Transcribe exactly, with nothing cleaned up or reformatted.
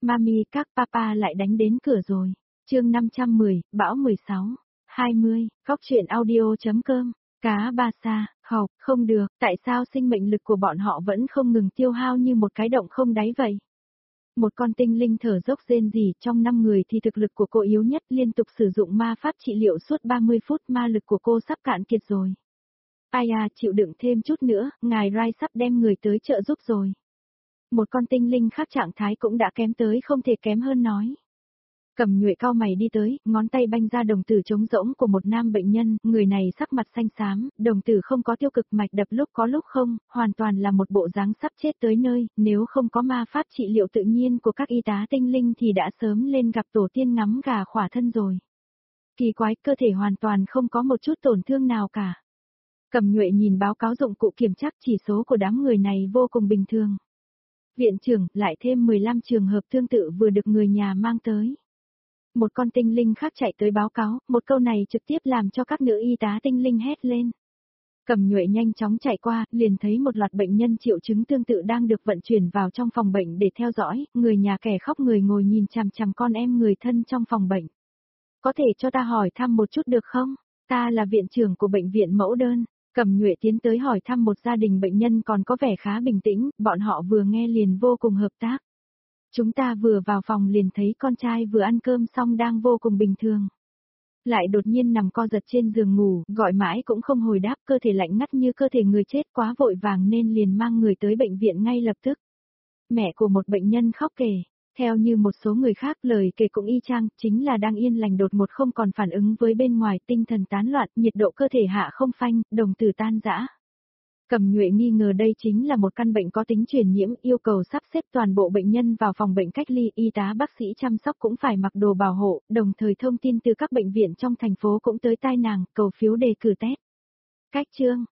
Mami các papa lại đánh đến cửa rồi. Chương năm trăm mười, bão mười sáu, hai mươi, góc truyện audio.com. Cá ba sa, khẩu, không được, tại sao sinh mệnh lực của bọn họ vẫn không ngừng tiêu hao như một cái động không đáy vậy? Một con tinh linh thở dốc rên rỉ, trong năm người thì thực lực của cô yếu nhất, liên tục sử dụng ma pháp trị liệu suốt ba mươi phút, ma lực của cô sắp cạn kiệt rồi. Ai à, chịu đựng thêm chút nữa, ngài Rai sắp đem người tới trợ giúp rồi. Một con tinh linh khác trạng thái cũng đã kém tới không thể kém hơn nói. Cẩm Nhuệ cau mày đi tới, ngón tay banh ra đồng tử trống rỗng của một nam bệnh nhân, người này sắc mặt xanh xám, đồng tử không có tiêu cực, mạch đập lúc có lúc không, hoàn toàn là một bộ dáng sắp chết tới nơi, nếu không có ma pháp trị liệu tự nhiên của các y tá tinh linh thì đã sớm lên gặp tổ tiên ngắm gà khỏa thân rồi. Kỳ quái, cơ thể hoàn toàn không có một chút tổn thương nào cả. Cẩm Nhuệ nhìn báo cáo dụng cụ kiểm tra, chỉ số của đám người này vô cùng bình thường. Viện trưởng, lại thêm mười lăm trường hợp tương tự vừa được người nhà mang tới. Một con tinh linh khác chạy tới báo cáo, một câu này trực tiếp làm cho các nữ y tá tinh linh hét lên. Cẩm Nhuệ nhanh chóng chạy qua, liền thấy một loạt bệnh nhân triệu chứng tương tự đang được vận chuyển vào trong phòng bệnh để theo dõi, người nhà kẻ khóc người ngồi nhìn chằm chằm con em người thân trong phòng bệnh. Có thể cho ta hỏi thăm một chút được không? Ta là viện trưởng của bệnh viện mẫu đơn. Cẩm Nhuệ tiến tới hỏi thăm một gia đình bệnh nhân còn có vẻ khá bình tĩnh, bọn họ vừa nghe liền vô cùng hợp tác. Chúng ta vừa vào phòng liền thấy con trai vừa ăn cơm xong đang vô cùng bình thường. Lại đột nhiên nằm co giật trên giường ngủ, gọi mãi cũng không hồi đáp, cơ thể lạnh ngắt như cơ thể người chết, quá vội vàng nên liền mang người tới bệnh viện ngay lập tức. Mẹ của một bệnh nhân khóc kể, theo như một số người khác lời kể cũng y chang, chính là đang yên lành đột ngột không còn phản ứng với bên ngoài, tinh thần tán loạn, nhiệt độ cơ thể hạ không phanh, đồng tử tan rã. Cẩm Nhuệ nghi ngờ đây chính là một căn bệnh có tính truyền nhiễm, yêu cầu sắp xếp toàn bộ bệnh nhân vào phòng bệnh cách ly, y tá bác sĩ chăm sóc cũng phải mặc đồ bảo hộ, đồng thời thông tin từ các bệnh viện trong thành phố cũng tới tai nàng, cầu phiếu đề cử test. Cách chương,